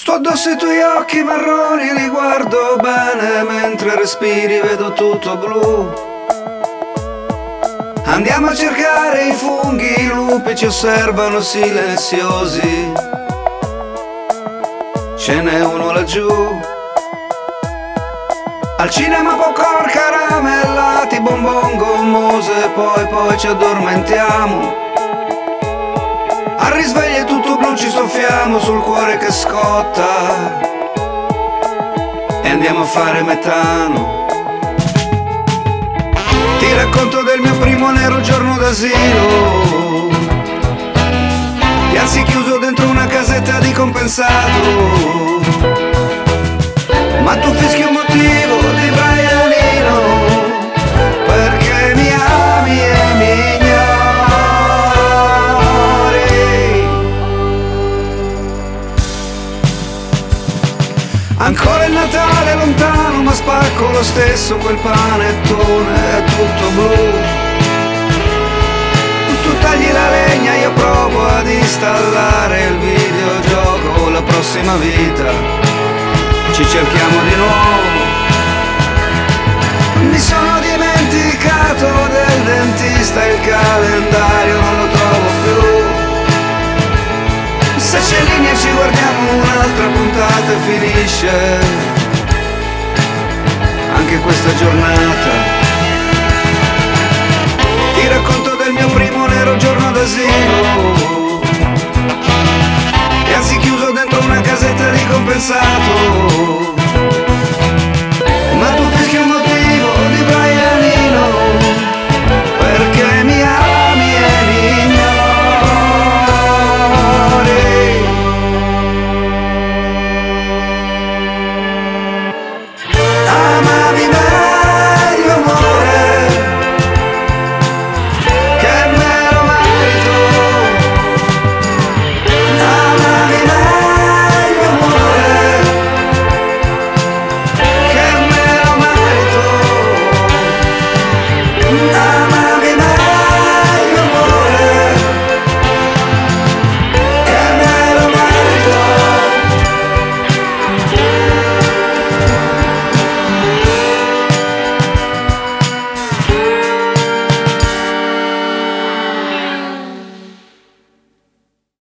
Su addosso i tuoi occhi marroni li guardo bene, mentre respiri vedo tutto blu. Andiamo a cercare i funghi, i lupi ci osservano silenziosi. Ce n'è uno laggiù. Al cinema popcorn, caramellati, bonbon gommose, poi ci addormentiamo. Al risveglio è tutto blu, ci soffiamo sul cuore che scotta e andiamo a fare metano. Ti racconto del mio primo nero giorno d'asilo, piazzi chiuso dentro una casetta di compensato. Ma tu fischi un motivo di Brianino, perché mi ami e mi ignori. Ancora il Natale lontano, ma spacco lo stesso quel panettone, è tutto blu. Tu tagli la legna, io provo ad installare il videogioco, la prossima vita ci cerchiamo di nuovo. Mi sono dimenticato del dentista, il calendario non lo trovo più. Se c'è linea ci guardiamo un'altra puntata e finisce anche questa giornata. Ti racconto del mio primo nero giorno d'asilo, piazzi chiuso dentro una casetta di compensato.